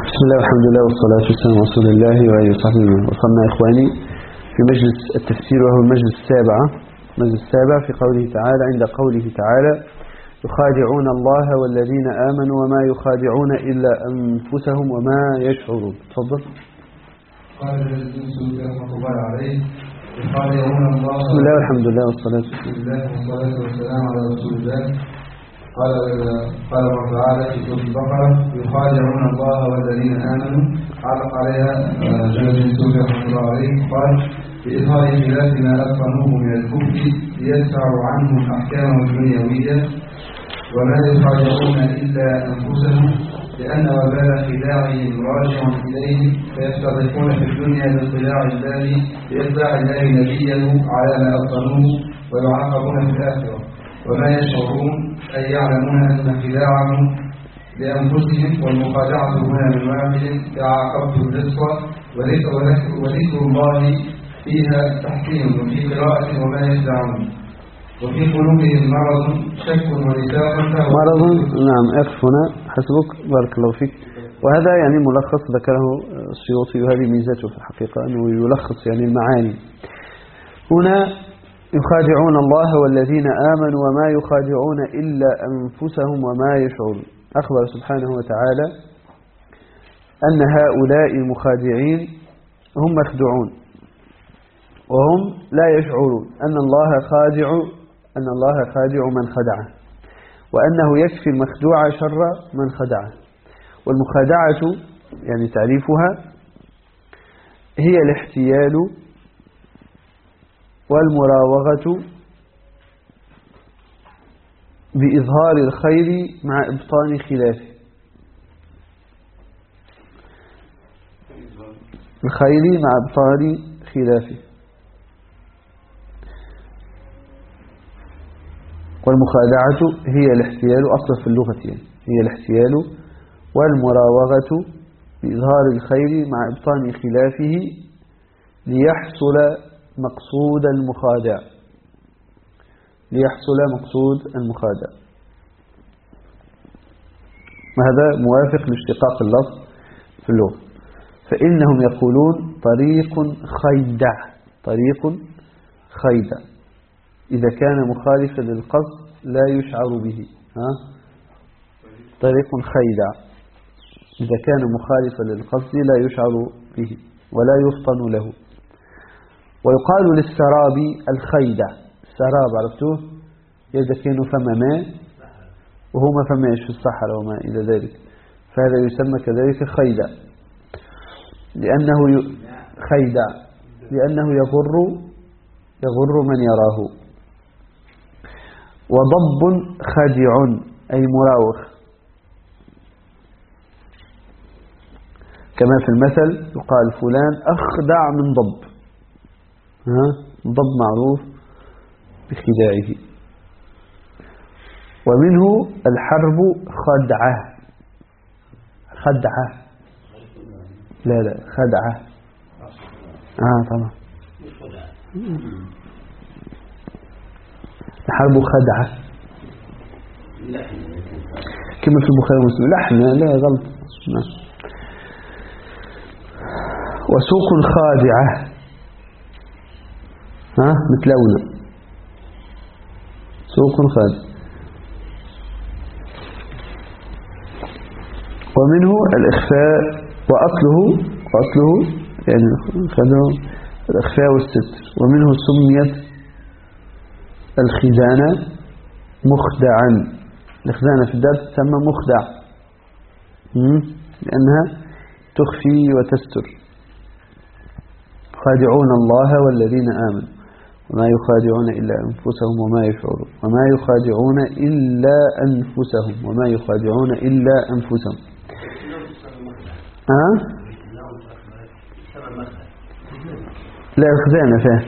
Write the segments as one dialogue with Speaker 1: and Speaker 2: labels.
Speaker 1: بسم الله والحمد لله والصلاة والسلام على رسول الله وآله وصحبه. وصلنا إخواني في مجلس التفسير، وهو المجلس السابع في قوله تعالى، عند قوله تعالى: يخادعون الله والذين آمنوا وما يخادعون إلا أنفسهم وما يشعرون. تفضل.
Speaker 2: قال الإنسان رحمة الله عليه: يخادعون الله.
Speaker 1: بسم الله والحمد لله والصلاة
Speaker 2: والسلام على رسول الله. قال الله تعالى في سورة البقرة: يخادعون الله والذين آمنوا. علق عليها جلال الإنسان رحمة الله عليه قال: بإظهار خلاف ما أتقنوه من الكفر ليدفعوا عنه الأحكام الدنيوية، وما يخادعون إلا أنفسهم، لأن وبال خداعهم راجع إليهم، فيستضيفون في الدنيا باطلاع الله بإطلاع الله نبيه على ما أتقنوه، ويعاقبون في الآخرة. وما يشعرون أي يعلمون أن خداعهم لأنفسهم، والمخادعة هنا من واحد كعاقبت الرزق، وذكر الله فيها تحكيم، وفي قراءة وما يخدعون. وفي قلوبهم مرض شك ونفاق.
Speaker 1: مرض. نعم، اقف هنا حسبك، بارك الله فيك. وهذا يعني ملخص ذكره السيوطي، وهذه ميزته في الحقيقة أنه يلخص يعني المعاني. هنا يخادعون الله والذين آمنوا وما يخادعون إلا أنفسهم وما يشعرون. أخبر سبحانه وتعالى أن هؤلاء المخادعين هم مخدوعون وهم لا يشعرون أن الله خادع من خدعه، وأنه يكفي المخدوع شر من خدعه. والمخادعة يعني تعريفها هي الاحتيال والمراوغة بإظهار الخير مع إبطان خلافه. الخير مع إبطان خلافه. والمخادعة هي الاحتيال، أصلا في اللغة هي الاحتيال والمراوغة بإظهار الخير مع إبطان خلافه ليحصل مقصود المخادع. وهذا موافق لاشتقاق اللفظ في اللغة. فإنهم يقولون طريق خيدع إذا كان مخالفا للقصد لا يشعر به. طريق خيدع إذا كان مخالفا للقصد لا يشعر به ولا يفطن له. ويقال للسراب الخيدع. السراب عرفتوه؟ يدكين فما ماء وهو ما فماش في الصحراء وما إلى ذلك، فهذا يسمى كذلك خيدع، لأنه يغر من يراه. وضب خادع أي مراوغ، كما في المثل يقال فلان أخدع من ضب. ضب معروف بخداعه. ومنه الحرب خدعة. لا خدعة. طبعا الحرب خدعة كما في البخاري ومسلم. لحن لا غلط. وسوق خادعة مثلونا. سوق خادع. ومنه الإخفاء، وأصله يعني خدعه الإخفاء والستر. ومنه سميت الخزانة مخدعا. الخزانة في الدرس تسمى مخدع لأنها تخفي وتستر. يخادعون الله والذين آمنوا وما يخادعون إلا أنفسهم وما يشعرون. وما يخادعون إلا أنفسهم وما يخادعون إلا أنفسهم. لا الخزانة فيه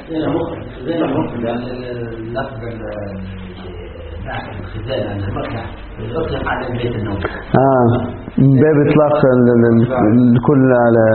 Speaker 1: من باب إطلاق الكل على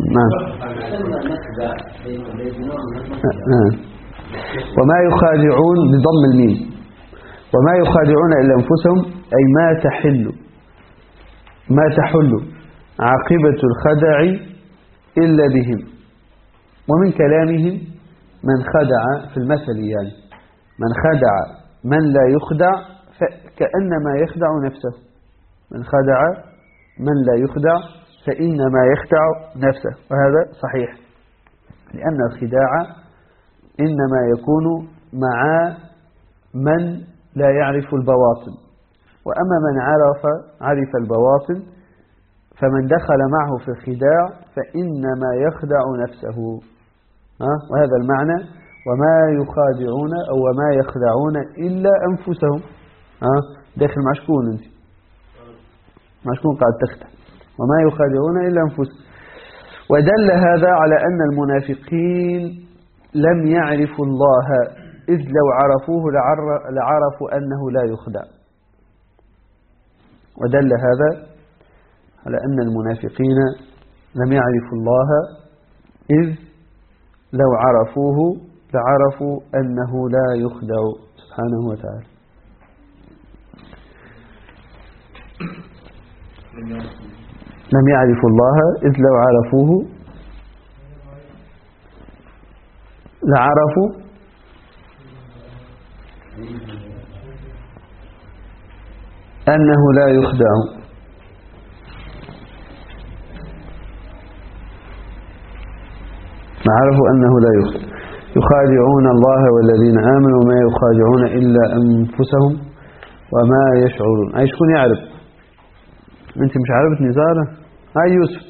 Speaker 1: وما يخادعون بضم الميم. وما يخادعون إلا أنفسهم أي ما تحل عاقبة الخدع إلا بهم. ومن كلامهم من خدع في المثل يعني من خدع من لا يخدع فكأنما يخدع نفسه. من خدع من لا يخدع فإنما يخدع نفسه. وهذا صحيح لأن الخداع إنما يكون مع من لا يعرف البواطن، وأما من عرف البواطن فمن دخل معه في الخداع فإنما يخدع نفسه. وهذا المعنى وما يخادعون أو وما يخدعون إلا أنفسهم. داخل مع شكون أنت؟ مع شكون قاعد تخدع؟ وما يخادعون إلا أنفسهم. ودل هذا على أن المنافقين لم يعرفوا الله، إذ لو عرفوه لعرفوا أنه لا يخدع. ودل هذا على أن المنافقين لم يعرفوا الله، إذ لو عرفوه لعرفوا أنه لا يخدع سبحانه وتعالى. لم يعرفوا الله إذ لو عرفوه لعرفوا أنه لا يخدع. عرفوا أنه لا يخدع. يخادعون الله والذين آمنوا وما يخادعون إلا أنفسهم وما يشعرون. أي شكون يعرف؟ أنت مش عارفة نزارة؟ هاي يوسف.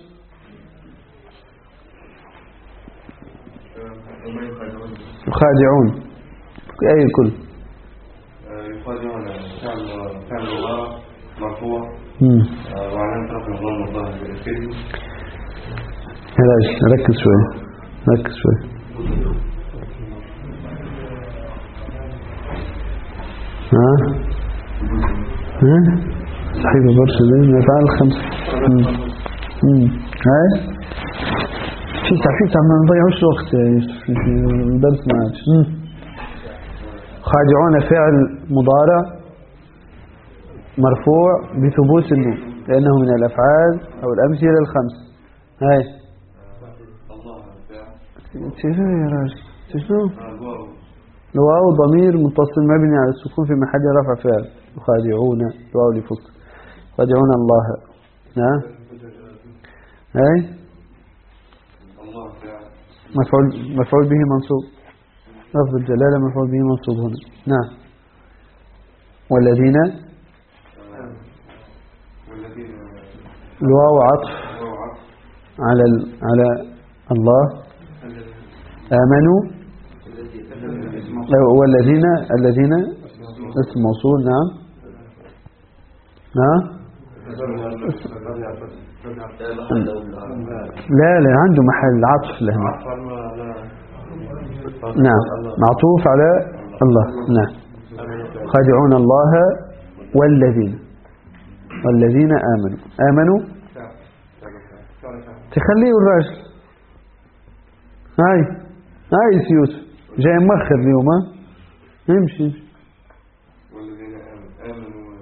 Speaker 1: يخادعون أي الكل؟
Speaker 3: يخادعون فعل الله مرفوع وعلامة رفع الله الله بالكلمة.
Speaker 1: ركز شوي ركز شوي. صحيح برشا لين يفعل 5. هاي في ما نضيعوش وقت في الدرس ما عادش. خادعون فعل مضارع مرفوع بثبوت النون لأنه من الأفعال أو الأمثلة الخمس. هاي تشنو يا راجل تشنو؟ الواو ضمير متصل مبني على السكون في محل رفع فعل. يخادعون الواو لفصل. يخادعون الله. نعم. هاي مفعول به منصوب. لفظ الجلالة مفعول به منصوب هنا. نعم. والذين الواو عطف على الله. آمنوا والذين اسم موصول. نعم نعم. لا عنده محل عطف له. نعم معطوف على الله. نعم. خادعون الله والذين آمنوا تخليه الراجل. هاي سيوسف جاي مؤخر اليوم. يمشي
Speaker 3: والذين آمنوا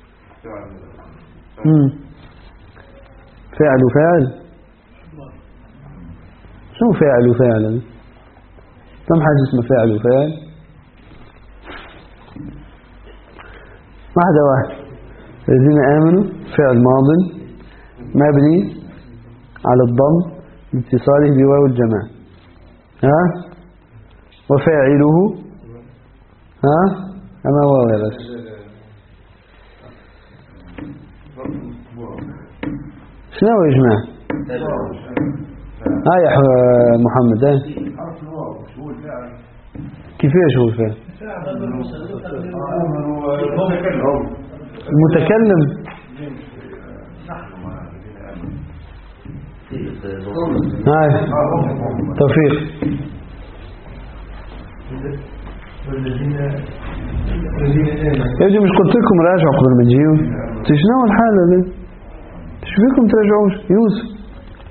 Speaker 1: فعل شو فاعل كم حاجة اسمه فاعل وفاعل؟ واحدة. الذين آمنوا فعل ماض مبني على الضم لاتصاله بواو الجماعة. وفاعله أما واو يا بس. شنو يا جماعة؟ يا محمد كيفاش هو الفعل؟ المتكلم. توفيق. يجي مش قلت لكم راجعوا قبل ما تجيوا؟ شنو الحالة دي؟ شو فيكم تراجعوش؟ يوسف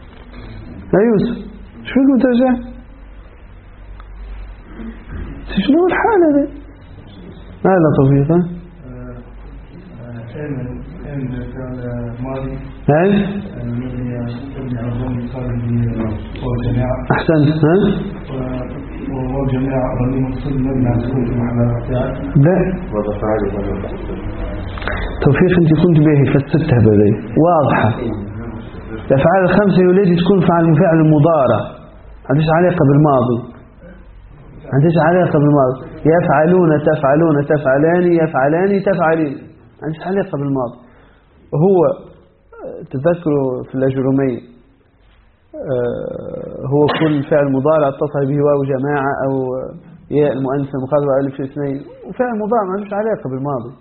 Speaker 1: شو فيكم ترجع؟ شنو الحالة دي؟ لا توفيق. هاي أحسنت. ها؟
Speaker 2: والجماعة ضمير متصل مبني على السكون في محل رفع.
Speaker 1: لا توفيق أنت كنت به فسرتها بذي واضحة. الأفعال الخمسة يولد تكون فعل المضارع، عنديش علاقة بالماضي، عنديش علاقة بالماضي. يفعلون تفعلون تفعلان يفعلان تفعلين، عنديش علاقة بالماضي. هو تذكروا في الأجرومية هو كل فعل مضارع اتصل به واو جماعة أو ياء المؤنث المخاطب أو ألف الاثنين، وفعل مضارع ما عندوش علاقة بالماضي.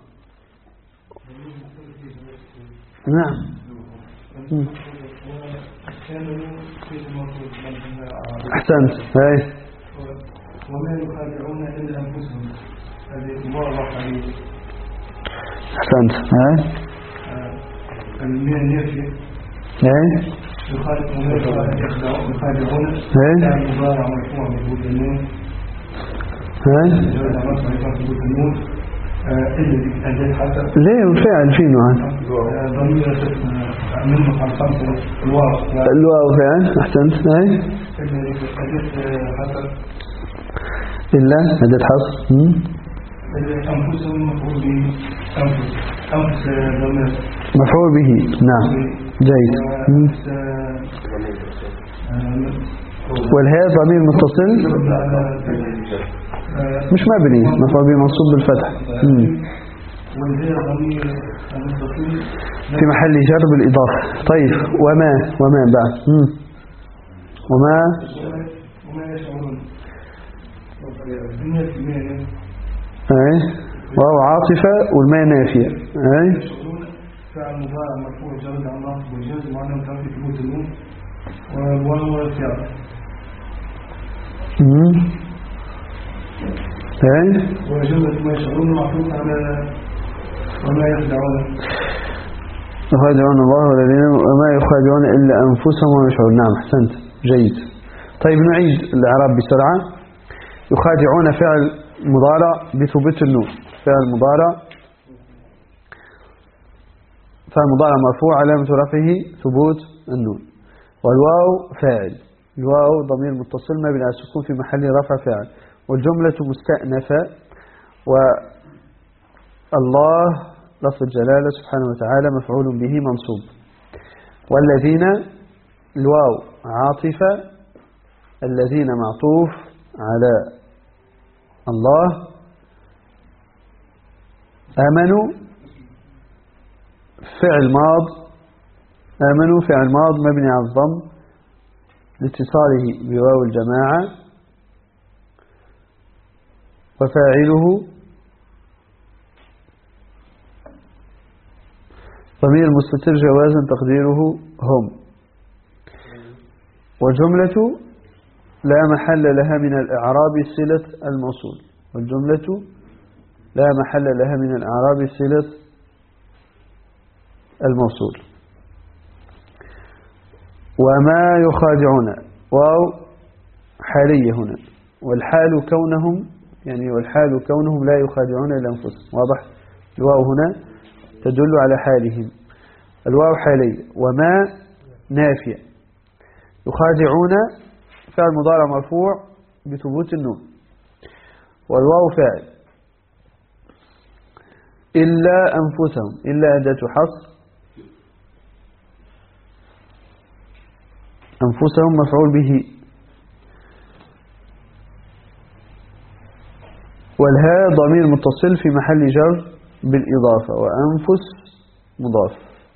Speaker 1: نعم. أحسنت. هاي
Speaker 2: وما يخادعون إلا أنفسهم، هذه مبارك عليه.
Speaker 1: أحسنت. هاي
Speaker 2: المياه نافية.
Speaker 1: هاي
Speaker 2: يخادعون
Speaker 1: هاي
Speaker 2: مضارع مرفوع بوجود النون.
Speaker 1: هاي ليه الفعل فيه نوعان؟ الواو فعل. أحسنت. هاي إلا أداة حصر.
Speaker 2: أنفسهم مفعول به. أنفس
Speaker 1: مفعول به. نعم جيد. والهاء ضمير متصل مش مبني، مفعول به منصوب بالفتح. في محل جر بالإضافة. طيب وما بعد. وما
Speaker 2: يشعرون.
Speaker 1: اي واو عاطفة والماء نافية. اي
Speaker 2: فعل مضارع مرفوع جرد عن نصب والجزم معناه متعرف في ثبوت النون وهو فعل.
Speaker 1: اي
Speaker 2: وجملة ما يشعرون معطوف على وما يخدعون.
Speaker 1: يخادعون الله والذين وما يخادعون إلا أنفسهم وما يشعرون. نعم أحسنت جيد. طيب نعيد الإعراب بسرعة. يخادعون فعل مضارع بثبوت النون، فعل مضارع مرفوع علامة رفعه ثبوت النون. والواو فاعل، الواو ضمير متصل مبني على السكون في محل رفع فاعل. والجملة مستأنفة. والله لفظ الجلالة سبحانه وتعالى مفعول به منصوب. والذين الواو عاطفة، الذين معطوف على الله. آمنوا فعل ماض، آمنوا فعل ماض مبني على الضم لاتصاله بواو الجماعة. وفاعله ضمير مستتر جوازا تقديره هم. والجملة لا محل لها من الإعراب صلة الموصول. والجملة لا محل لها من الإعراب صلة الموصول. وما يخادعون واو حالية هنا، والحال كونهم لا يخادعون إلا أنفسهم. واضح؟ الواو هنا تدل على حالهم، الواو حالية. وما نافية. يخادعون فعل مضارع مرفوع بثبوت النون، والواو فاعل. إلا أنفسهم، إلا أداة حصر. أنفسهم مفعول به. والهاء ضمير متصل في محل جر بالإضافة. وأنفس مضاف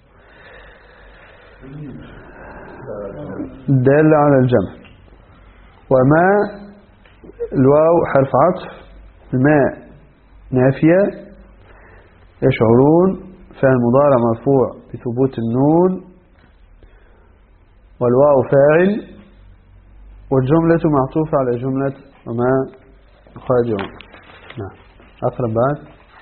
Speaker 1: دال على الجمع. وما الواو حرف عطف، الماء نافية. يشعرون فعل مضارع مرفوع بثبوت النون، والواو فاعل. والجملة معطوفة على جملة وما يخادعون. نعم أقرب بعد.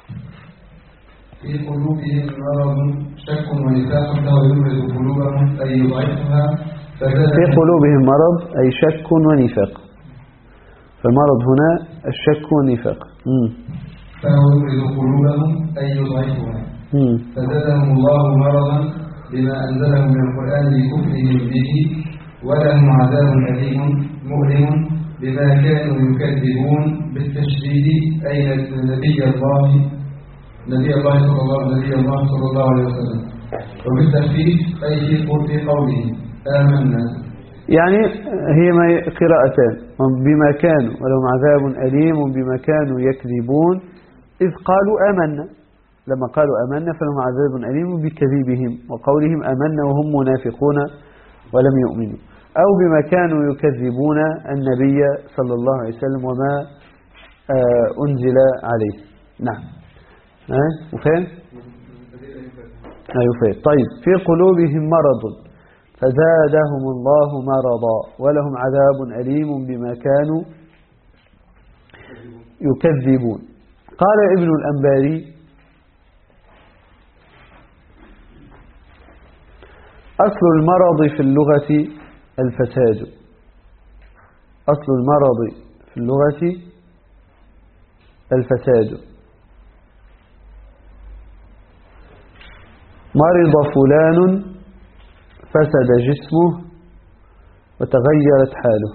Speaker 2: في قلوبهم مرض شك ونفاق فهو يمرض قلوبهم أي يضعفها.
Speaker 1: في قلوبهم مرض أي شك ونفاق. فالمرض هنا الشك والنفاق.
Speaker 2: فهو يمرض قلوبهم أي يضعفها. فزادهم الله مرضا بما أنزله من القرآن لكفرهم به ولهم عذاب أليم مؤلم بما كانوا يكذبون بالتشديد أي نبي الله صلى الله عليه وسلم، وبالتخفيف أي في قوله آمنا.
Speaker 1: يعني هي قراءتان، بما كانوا ولهم عذاب أليم بما كانوا يكذبون إذ قالوا آمنا، لما قالوا آمنا فلهم عذاب أليم بكذبهم وقولهم آمنا وهم منافقون ولم يؤمنوا، أو بما كانوا يكذبون النبي صلى الله عليه وسلم وما أنزل عليه. نعم وفين؟ أيوة. طيب في قلوبهم مرض فزادهم الله مرضا ولهم عذاب أليم بما كانوا يكذبون. قال ابن الأنباري أصل المرض في اللغة الفساد. أصل المرض في اللغة الفساد. مرض فلان فسد جسمه وتغيرت حاله.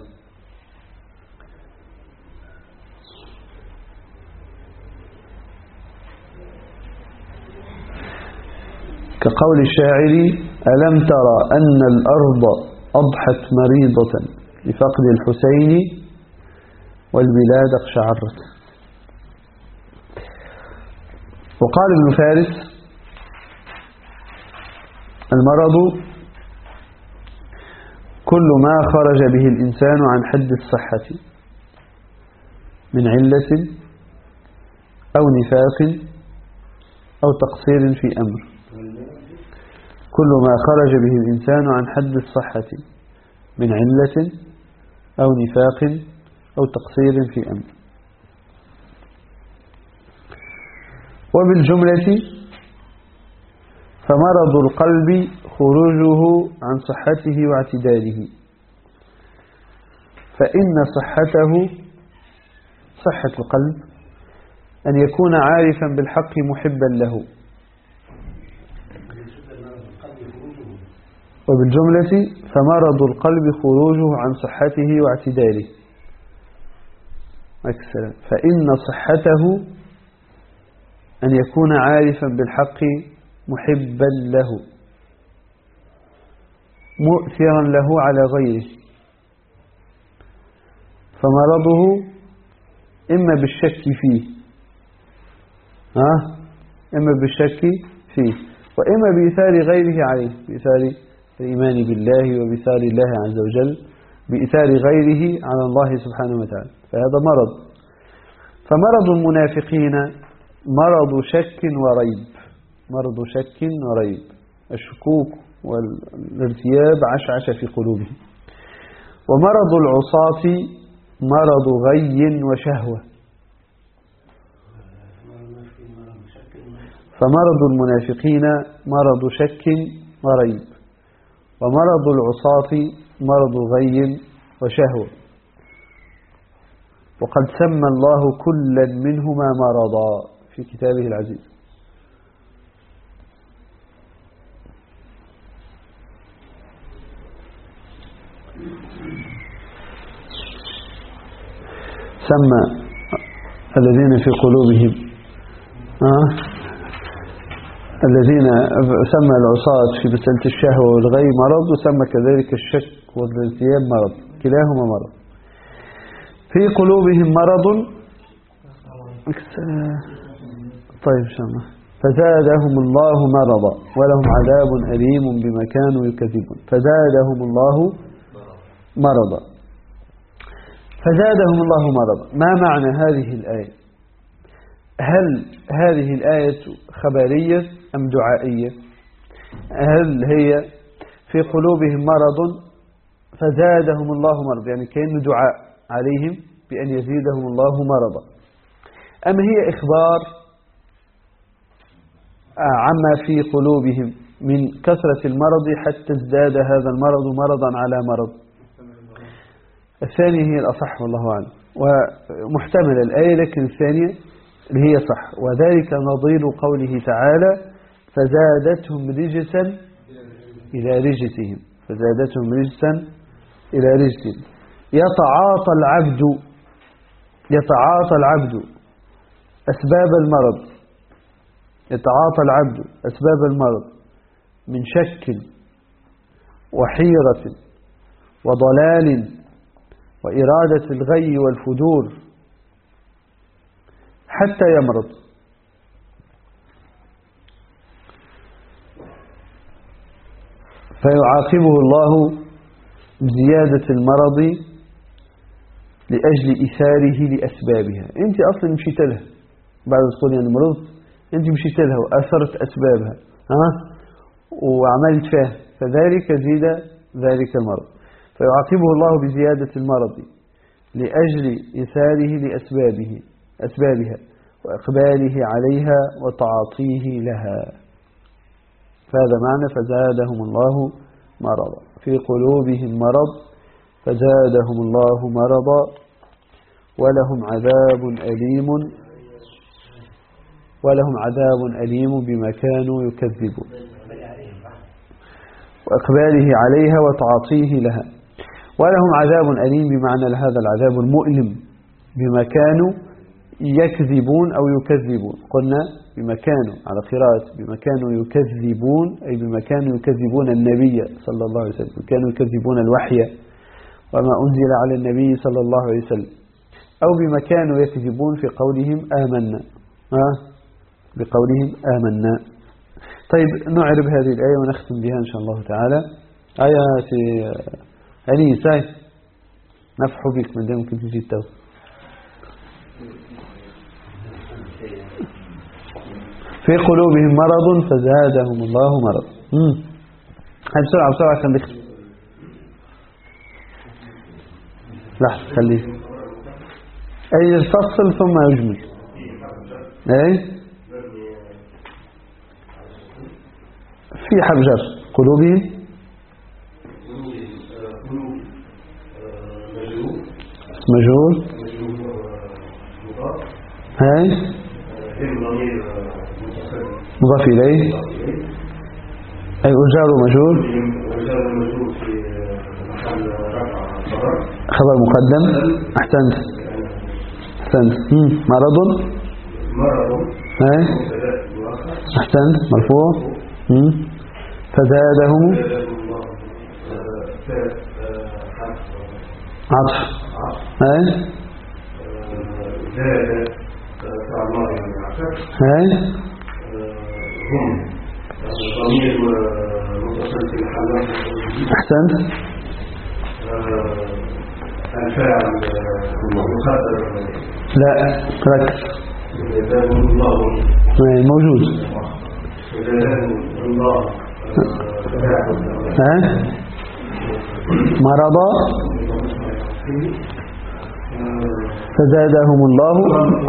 Speaker 1: كقول الشاعر ألم ترى أن الأرض أضحت مريضة لفقد الحسين والبلاد اقشعرت. وقال ابن فارس المرض كل ما خرج به الإنسان عن حد الصحة من علة أو نفاق أو تقصير في أمر. كل ما خرج به الإنسان عن حد الصحة من علة أو نفاق أو تقصير في أمر. وبالجملة فمرض القلب خروجه عن صحته واعتداله، فإن صحة القلب أن يكون عارفا بالحق محبا له. وبالجملة فمرض القلب خروجه عن صحته واعتداله، فإن صحته أن يكون عارفا بالحق محبا له مؤثرا له على غيره. فمرضه إما بالشك فيه إما بالشك فيه وإما بإثار غيره عليه، بإثار الإيمان بالله وبإثار الله عز وجل، بإثار غيره على الله سبحانه وتعالى، فهذا مرض. فمرض المنافقين مرض شك وريب، مرض شك وريب، الشكوك والارتياب عشعش في قلوبهم. ومرض العصاة مرض غي وشهوة. فمرض المنافقين مرض شك وريب، ومرض العصاة مرض غي وشهوة. وقد سمى الله كلا منهما مرضا في كتابه العزيز. سمى الذين في قلوبهم الذين سمى العصاة في مسألة الشهوة والغي مرض، وسمى كذلك الشك والارتياب مرض، كلاهما مرض. في قلوبهم مرض طيب إن شاء الله فزادهم الله مرضا ولهم عذاب أليم بما كانوا يكذبون. فزادهم الله مرضا، فزادهم الله مرضا. ما معنى هذه الآية؟ هل هذه الآية خبرية أم دعائية؟ هل هي في قلوبهم مرض فزادهم الله مرض، يعني كأنه دعاء عليهم بأن يزيدهم الله مرضا، أم هي إخبار عما في قلوبهم من كثرة المرض حتى ازداد هذا المرض مرضا على مرض؟ الثانية هي الأصح والله أعلم، ومحتمل الآية، لكن الثانية اللي هي صح. وذلك نظير قوله تعالى فزادتهم رجسا إلى رجسهم، فزادتهم رجسا إلى رجل. يتعاطى العبد أسباب المرض، يتعاطى العبد أسباب المرض من شك وحيرة وضلال وإرادة الغي والفجور حتى يمرض. فيعاقبه الله بزيادة المرض لأجل إثاره لأسبابها. أنت أصلا مشيت لها بعد تقول يعني مرض، أنت مشيت لها وأثرت أسبابها وعملت فيها، فذلك زيد ذلك المرض. فيعاقبه الله بزيادة المرض لأجل إثاره لأسبابها وإقباله عليها وتعاطيه لها. فهذا معنى فزادهم الله مرضا. في قلوبهم مرض فزادهم الله مرضا ولهم عذاب أليم بما كانوا يكذبون، وإقباله عليها وتعاطيه لها. ولهم عذاب أليم بمعنى هذا العذاب المؤلم بما كانوا يكذبون أو يكذبون. قلنا بما كانوا على قراءة بما كانوا يكذبون، أي بما كانوا يكذبون النبي صلى الله عليه وسلم، كانوا يكذبون الوحي وما أنزل على النبي صلى الله عليه وسلم، أو بما كانوا يكذبون في قولهم آمنا، بقولهم آمنا. طيب نعرب هذه الآية ونختم بها إن شاء الله تعالى. آية أنيسة نفح بك من دامك تجي التو. في قلوبهم مرض فزادهم الله مرض. بسرعة خليك لحظة خليك أي يفصل ثم يجمل. أي في حجر قلوبهم مجهول. هاي مضاف إليه أي أجار مجهول خبر مقدم. أحسنت مرض هاي أحسنت مرفوع. فزادهم عطف هاي أحسنت. لا ركز موجود. مرض فزادهم الله.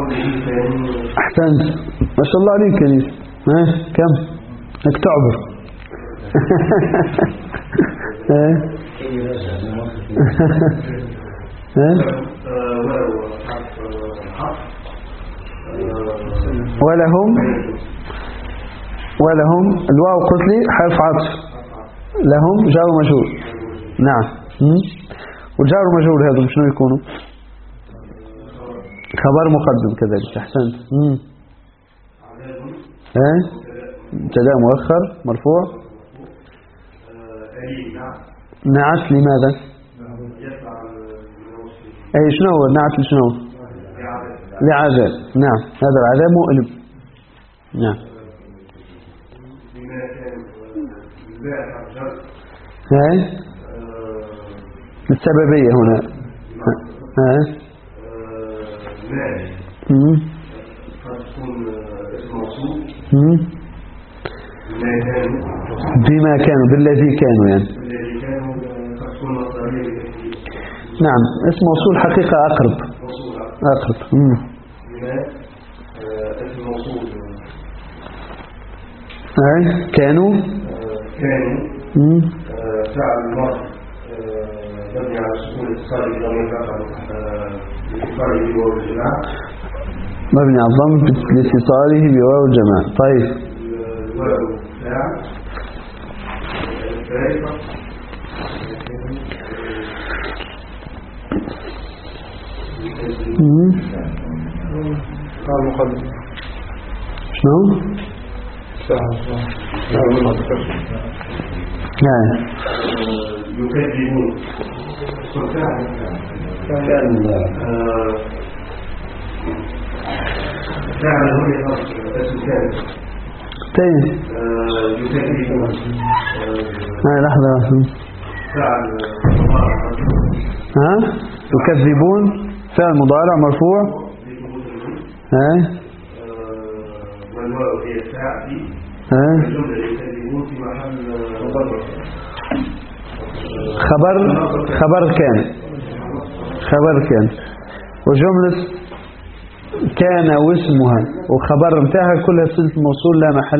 Speaker 1: أحسنت ما شاء الله عليك كنيس. كم انك تعبر. ولهم الواو قلت لي حرف عطف، لهم جار مجهول. نعم والجار مجهول هذا شنو يكونوا؟ خبر مقدم كذلك. أحسنت. مبتدا مؤخر مرفوع. نعت لماذا؟ أي شنو هو نعت لشنو؟ لعذاب. نعم هذا العذاب مؤلم. نعم هاي السببية هنا. بما كانوا بالذي كانوا يعني. نعم اسم موصول حقيقة أقرب. كانوا
Speaker 3: فعل المرض مبني على سكون اتصال بضمير بواو الجماعة،
Speaker 1: مبني على الضم لاتصاله بواو الجماعة. طيب
Speaker 3: الواو فاعل
Speaker 2: المقدم
Speaker 1: شنو؟ نعم
Speaker 3: يكذبون فعل هو يكذبون
Speaker 1: لحظة يكذبون فعل مضارع مرفوع
Speaker 3: والواو هي الساعة الجملة يكذبون في محل مضارع
Speaker 1: خبر كان وجملة كان واسمها وخبر انتهى كلها صلة موصول لا محل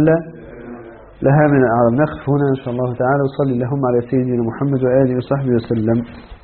Speaker 1: لها من الأعراب. نقف هنا إن شاء الله تعالى وصلي اللهم على سيدنا محمد وآله وصحبه وسلم.